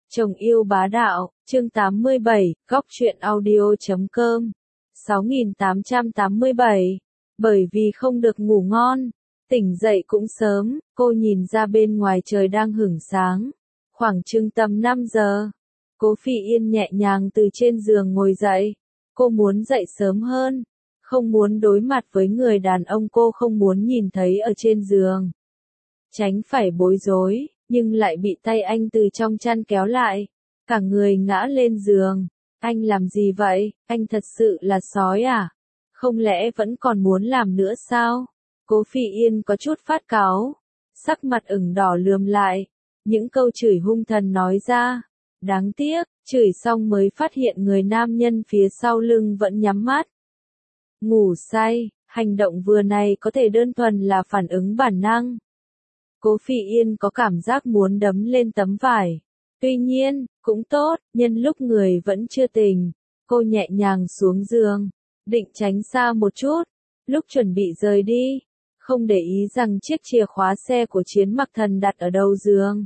Chồng yêu bá đạo, chương 87, góc truyện audio.com 6887. Bởi vì không được ngủ ngon, tỉnh dậy cũng sớm, cô nhìn ra bên ngoài trời đang hửng sáng. Khoảng chừng tầm 5 giờ, Cố Phi Yên nhẹ nhàng từ trên giường ngồi dậy. Cô muốn dậy sớm hơn, không muốn đối mặt với người đàn ông cô không muốn nhìn thấy ở trên giường. Tránh phải bối rối, nhưng lại bị tay anh từ trong chăn kéo lại. Cả người ngã lên giường. Anh làm gì vậy? Anh thật sự là sói à? Không lẽ vẫn còn muốn làm nữa sao? Cố Phi Yên có chút phát cáu. Sắc mặt ửng đỏ lườm lại. Những câu chửi hung thần nói ra. Đáng tiếc, chửi xong mới phát hiện người nam nhân phía sau lưng vẫn nhắm mắt. Ngủ say, hành động vừa này có thể đơn thuần là phản ứng bản năng. Cố Phi Yên có cảm giác muốn đấm lên tấm vải. Tuy nhiên, cũng tốt, nhân lúc người vẫn chưa tỉnh, cô nhẹ nhàng xuống giường, định tránh xa một chút. Lúc chuẩn bị rời đi, không để ý rằng chiếc chìa khóa xe của Chiến Mặc Thần đặt ở đầu giường.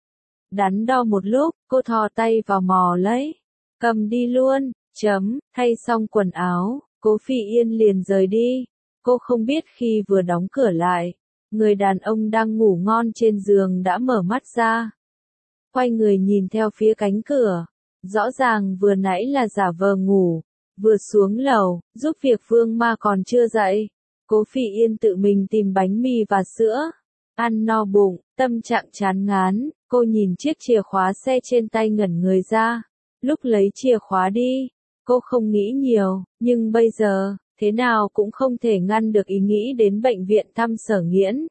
Đắn đo một lúc, cô thò tay vào mò lấy. Cầm đi luôn, thay xong quần áo, Cố Phi Yên liền rời đi. Cô không biết khi vừa đóng cửa lại, người đàn ông đang ngủ ngon trên giường đã mở mắt ra. Quay người nhìn theo phía cánh cửa. Rõ ràng vừa nãy là giả vờ ngủ. Vừa xuống lầu, giúp việc Vương Ma còn chưa dậy. Cố Phi Yên tự mình tìm bánh mì và sữa. Ăn no bụng, tâm trạng chán ngán. Cô nhìn chiếc chìa khóa xe trên tay ngẩn người ra. Lúc lấy chìa khóa đi, cô không nghĩ nhiều. Nhưng bây giờ, thế nào cũng không thể ngăn được ý nghĩ đến bệnh viện thăm Sở Nghiễn.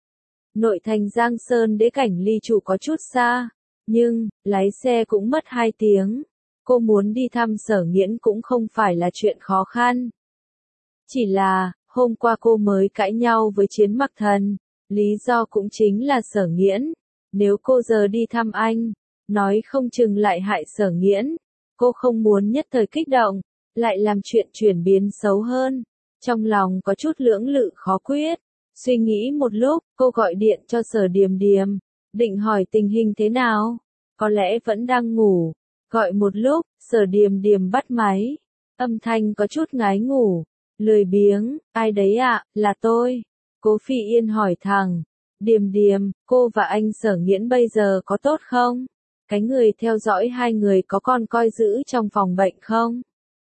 Nội thành Giang Sơn Đế Cảnh ly trụ có chút xa. Nhưng, lái xe cũng mất 2 tiếng. Cô muốn đi thăm Sở Nghiễn cũng không phải là chuyện khó khăn. Chỉ là, hôm qua cô mới cãi nhau với Chiến Mặc Thần. Lý do cũng chính là Sở Nghiễn. Nếu cô giờ đi thăm anh, nói không chừng lại hại Sở Nghiễn. Cô không muốn nhất thời kích động, lại làm chuyện chuyển biến xấu hơn. Trong lòng có chút lưỡng lự khó quyết. Suy nghĩ một lúc, cô gọi điện cho Sở Điềm Điềm. Định hỏi tình hình thế nào? Có lẽ vẫn đang ngủ. Gọi một lúc, Sở Điềm Điềm bắt máy. Âm thanh có chút ngái ngủ. Lười biếng, ai đấy ạ, là tôi. Cố Phi Yên hỏi thẳng. Điềm Điềm, cô và anh Sở Nghiễn bây giờ có tốt không? Cái người theo dõi hai người có con coi giữ trong phòng bệnh không?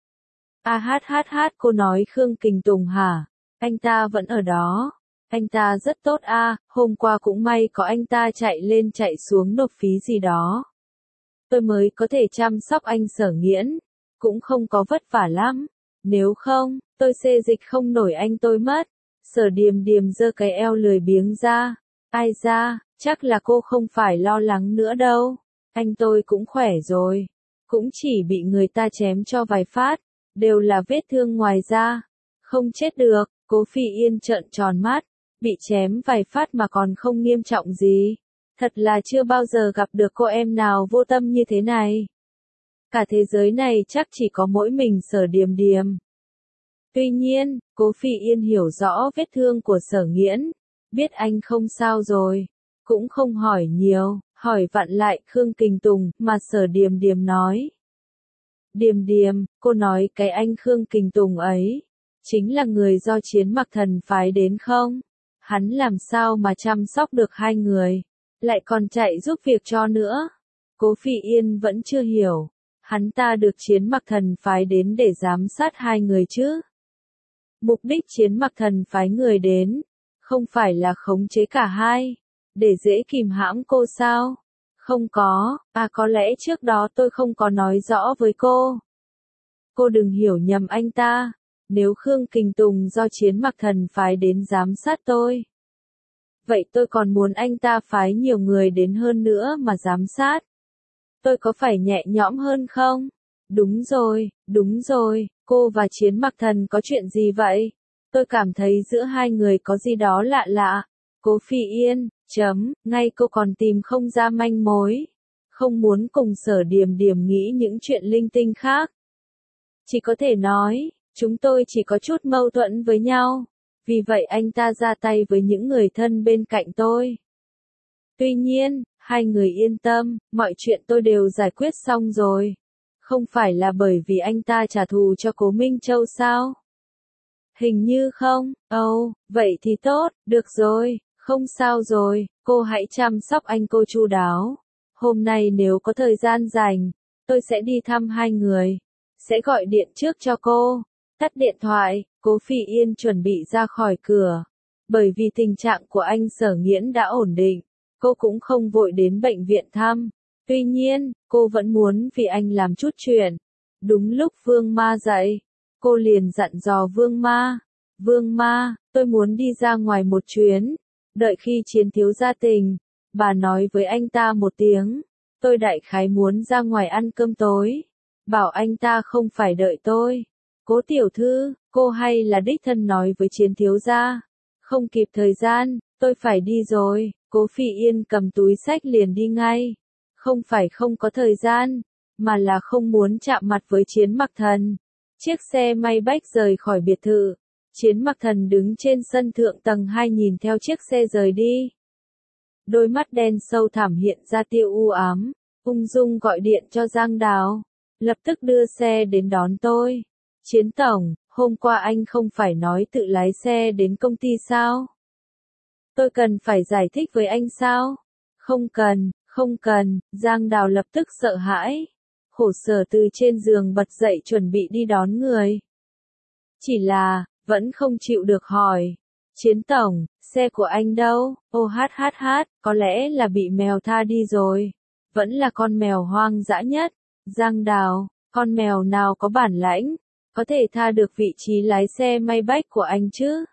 Cô nói Khương Kình Tùng hả? Anh ta vẫn ở đó. Anh ta rất tốt hôm qua cũng may có anh ta chạy lên chạy xuống nộp phí gì đó. Tôi mới có thể chăm sóc anh Sở Nghiễn, cũng không có vất vả lắm. Nếu không, tôi xê dịch không nổi anh tôi mất. Sở Điềm Điềm giơ cái eo lười biếng ra. Ai ra, chắc là cô không phải lo lắng nữa đâu. Anh tôi cũng khỏe rồi. Cũng chỉ bị người ta chém cho vài phát, đều là vết thương ngoài da. Không chết được. Cố Phi Yên trợn tròn mắt. Bị chém vài phát mà còn không nghiêm trọng gì. Thật là chưa bao giờ gặp được cô em nào vô tâm như thế này. Cả thế giới này chắc chỉ có mỗi mình Sở Điềm Điềm. Tuy nhiên, Cố Phi Yên hiểu rõ vết thương của Sở Nghiễn. Biết anh không sao rồi. Cũng không hỏi nhiều, hỏi vặn lại Khương Kình Tùng mà Sở Điềm Điềm nói. Điềm Điềm, cô nói cái anh Khương Kình Tùng ấy, chính là người do Chiến Mặc Thần phái đến không? Hắn làm sao mà chăm sóc được hai người, lại còn chạy giúp việc cho nữa. Cố Phi Yên vẫn chưa hiểu, hắn ta được Chiến Mặc Thần phái đến để giám sát hai người chứ. Mục đích Chiến Mặc Thần phái người đến, không phải là khống chế cả hai, để dễ kìm hãm cô sao? Không có, có lẽ trước đó tôi không có nói rõ với cô. Cô đừng hiểu nhầm anh ta. Nếu Khương Kình Tùng do Chiến Mặc Thần phái đến giám sát tôi, vậy tôi còn muốn anh ta phái nhiều người đến hơn nữa mà giám sát. Tôi có phải nhẹ nhõm hơn không? Đúng rồi, cô và Chiến Mặc Thần có chuyện gì vậy? Tôi cảm thấy giữa hai người có gì đó lạ lạ. Cố Phi Yên, ngay cô còn tìm không ra manh mối. Không muốn cùng Sở Điềm Điềm nghĩ những chuyện linh tinh khác. Chỉ có thể nói, chúng tôi chỉ có chút mâu thuẫn với nhau. Vì vậy anh ta ra tay với những người thân bên cạnh tôi. Tuy nhiên, Hai người yên tâm, mọi chuyện tôi đều giải quyết xong rồi. Không phải là bởi vì anh ta trả thù cho Cố Minh Châu sao? Hình như không, vậy thì tốt, được rồi, không sao rồi, cô hãy chăm sóc anh cô chu đáo. Hôm nay nếu có thời gian rảnh, tôi sẽ đi thăm hai người. Sẽ gọi điện trước cho cô. Tắt điện thoại, Cố Phỉ Yên chuẩn bị ra khỏi cửa. Bởi vì tình trạng của anh Sở Nghiễn đã ổn định, cô cũng không vội đến bệnh viện thăm. Tuy nhiên, cô vẫn muốn vì anh làm chút chuyện. Đúng lúc Vương Ma dậy, cô liền dặn dò Vương Ma. Vương Ma, tôi muốn đi ra ngoài một chuyến. Đợi khi Chiến thiếu gia tỉnh, bà nói với anh ta một tiếng. Tôi đại khái muốn ra ngoài ăn cơm tối. Bảo anh ta không phải đợi tôi. Cố tiểu thư, cô hay là đích thân nói với Chiến thiếu gia. Không kịp thời gian, tôi phải đi rồi. Cố Phỉ Yên cầm túi xách liền đi ngay. Không phải không có thời gian, mà là không muốn chạm mặt với Chiến Mặc Thần. Chiếc xe may bách rời khỏi biệt thự. Chiến Mặc Thần đứng trên sân thượng tầng 2 nhìn theo chiếc xe rời đi. Đôi mắt đen sâu thẳm hiện ra tia u ám, ung dung gọi điện cho Giang Đào. Lập tức đưa xe đến đón tôi. Chiến tổng, hôm qua anh không phải nói tự lái xe đến công ty sao? Tôi cần phải giải thích với anh sao? Không cần, Giang Đào lập tức sợ hãi. Khổ sở từ trên giường bật dậy chuẩn bị đi đón người. Chỉ là, vẫn không chịu được hỏi. Chiến tổng, xe của anh đâu? Có lẽ là bị mèo tha đi rồi. Vẫn là con mèo hoang dã nhất. Giang Đào, con mèo nào có bản lãnh, có thể tha được vị trí lái xe may bách của anh chứ?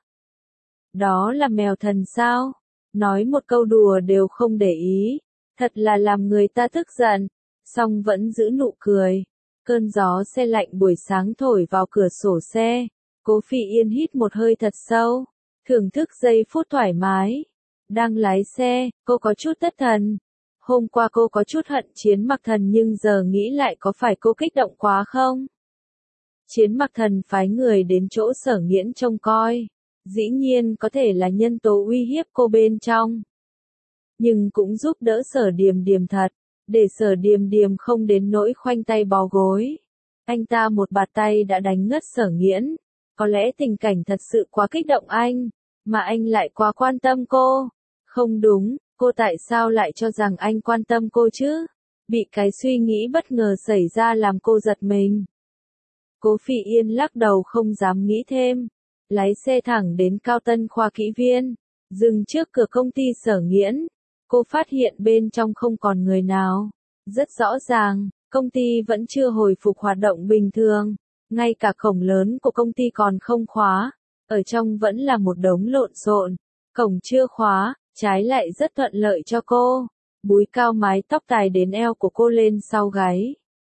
Đó là mèo thần sao? Nói một câu đùa đều không để ý. Thật là làm người ta tức giận. Song vẫn giữ nụ cười. Cơn gió se lạnh buổi sáng thổi vào cửa sổ xe. Cố Phỉ Yên hít một hơi thật sâu, thưởng thức giây phút thoải mái. Đang lái xe, cô có chút thất thần. Hôm qua cô có chút hận Chiến Mặc Thần nhưng giờ nghĩ lại có phải cô kích động quá không? Chiến Mặc Thần phái người đến chỗ Sở Nghiễn trông coi. Dĩ nhiên có thể là nhân tố uy hiếp cô bên trong. Nhưng cũng giúp đỡ Sở Điềm Điềm thật, để Sở Điềm Điềm không đến nỗi khoanh tay bó gối. Anh ta một bạt tay đã đánh ngất Sở Nghiễn. Có lẽ tình cảnh thật sự quá kích động anh, mà anh lại quá quan tâm cô. Không đúng, cô tại sao lại cho rằng anh quan tâm cô chứ? Bị cái suy nghĩ bất ngờ xảy ra làm cô giật mình. Cố Phỉ Yên lắc đầu không dám nghĩ thêm. Lái xe thẳng đến Cao Tân Khoa Kỹ Viên, dừng trước cửa công ty Sở Nghiễn. Cô phát hiện bên trong không còn người nào. Rất rõ ràng, công ty vẫn chưa hồi phục hoạt động bình thường. Ngay cả cổng lớn của công ty còn không khóa. Ở trong vẫn là một đống lộn xộn. Cổng chưa khóa, trái lại rất thuận lợi cho cô. Búi cao mái tóc tài đến eo của cô lên sau gáy.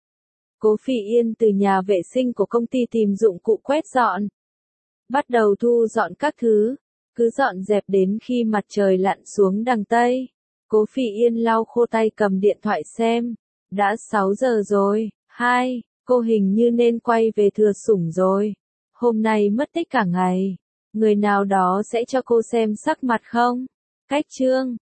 Cố Phỉ Yên từ nhà vệ sinh của công ty tìm dụng cụ quét dọn. Bắt đầu thu dọn các thứ. Cứ dọn dẹp đến khi mặt trời lặn xuống đằng Tây. Cố Phỉ Yên lau khô tay cầm điện thoại xem. Đã 6 giờ rồi. Cô hình như nên quay về Thừa Sủng rồi. Hôm nay mất tích cả ngày. Người nào đó sẽ cho cô xem sắc mặt không? Cách chương